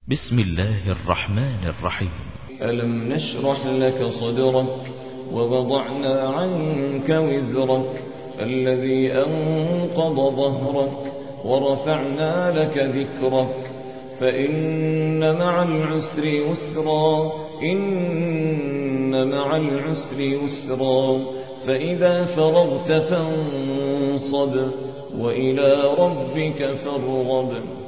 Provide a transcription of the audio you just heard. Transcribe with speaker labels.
Speaker 1: بسم الله الرحمن الرحيم.
Speaker 2: ألم نشرح لك صدرك ووضعنا عنك وزرك الذي أنقض ظهرك ورفعنا لك ذكرك فإن مع العسر يسرا إن مع العسر يسرا فإذا فرغت فانصب وإلى ربك فارغب.